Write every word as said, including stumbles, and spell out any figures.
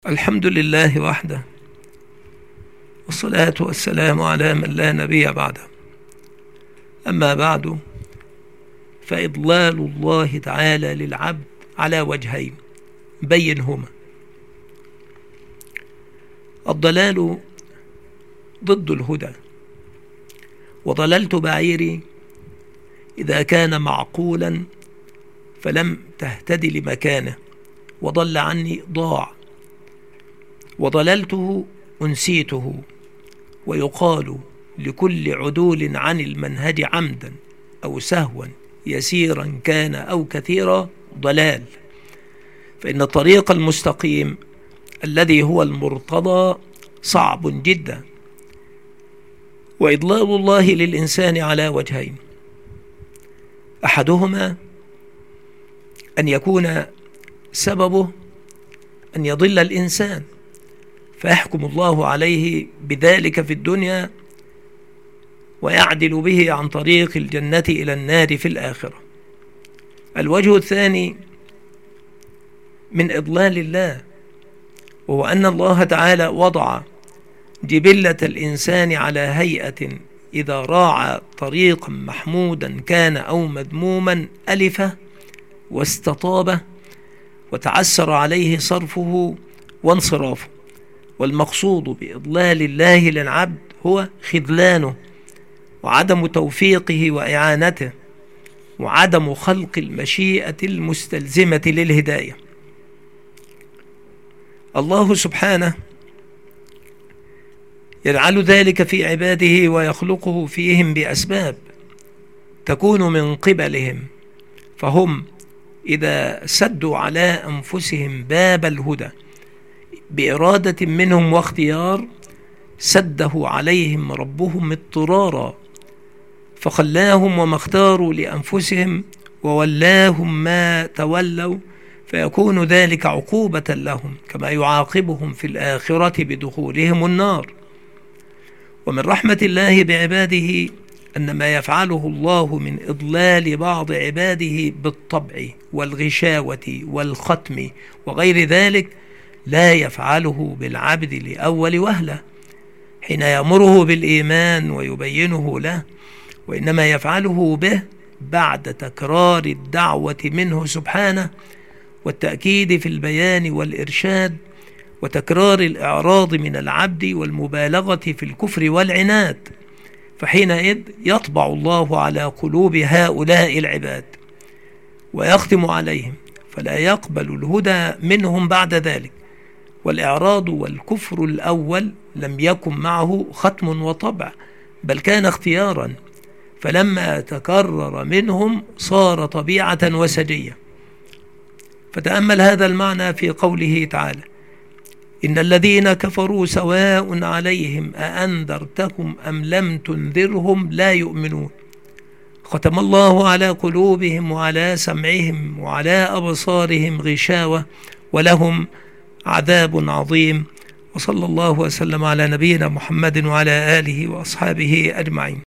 الحمد لله وحده، والصلاة والسلام على من لا نبي بعده. أما بعد، فإضلال الله تعالى للعبد على وجهين بينهما. الضلال ضد الهدى، وضللت بعيري إذا كان معقولا فلم تهتدي لمكانه، وضل عني ضاع، وضللته أنسيته. ويقال لكل عدول عن المنهج عمدا أو سهوا يسيرا كان أو كثيرا ضلال، فإن الطريق المستقيم الذي هو المرتضى صعب جدا. وإضلال الله للإنسان على وجهين: أحدهما أن يكون سببه أن يضل الإنسان فيحكم الله عليه بذلك في الدنيا ويعدل به عن طريق الجنة إلى النار في الآخرة. الوجه الثاني من إضلال الله، وهو أن الله تعالى وضع جبلة الإنسان على هيئة إذا راعى طريقا محمودا كان أو مذموما ألفه واستطابه وتعسر عليه صرفه وانصرافه. والمقصود بإضلال الله للعبد هو خذلانه وعدم توفيقه وإعانته وعدم خلق المشيئة المستلزمة للهداية. الله سبحانه يجعل ذلك في عباده ويخلقه فيهم بأسباب تكون من قبلهم، فهم إذا سدوا على أنفسهم باب الهدى بإرادة منهم واختيار سده عليهم ربهم اضطرارا، فخلاهم وما اختاروا لأنفسهم وولاهم ما تولوا، فيكون ذلك عقوبة لهم كما يعاقبهم في الآخرة بدخولهم النار. ومن رحمة الله بعباده أن ما يفعله الله من إضلال بعض عباده بالطبع والغشاوة والختم وغير ذلك لا يفعله بالعبد لأول وهلة حين يأمره بالإيمان ويبينه له، وإنما يفعله به بعد تكرار الدعوة منه سبحانه والتأكيد في البيان والإرشاد وتكرار الإعراض من العبد والمبالغة في الكفر والعناد، فحينئذ يطبع الله على قلوب هؤلاء العباد ويختم عليهم فلا يقبل الهدى منهم بعد ذلك. والإعراض والكفر الأول لم يكن معه ختم وطبع، بل كان اختيارا، فلما تكرر منهم صار طبيعة وسجية. فتأمل هذا المعنى في قوله تعالى: إن الذين كفروا سواء عليهم أأنذرتهم أم لم تنذرهم لا يؤمنون. ختم الله على قلوبهم وعلى سمعهم وعلى أبصارهم غشاوة ولهم عذاب عظيم. وصلى الله وسلم على نبينا محمد وعلى آله وأصحابه أجمعين.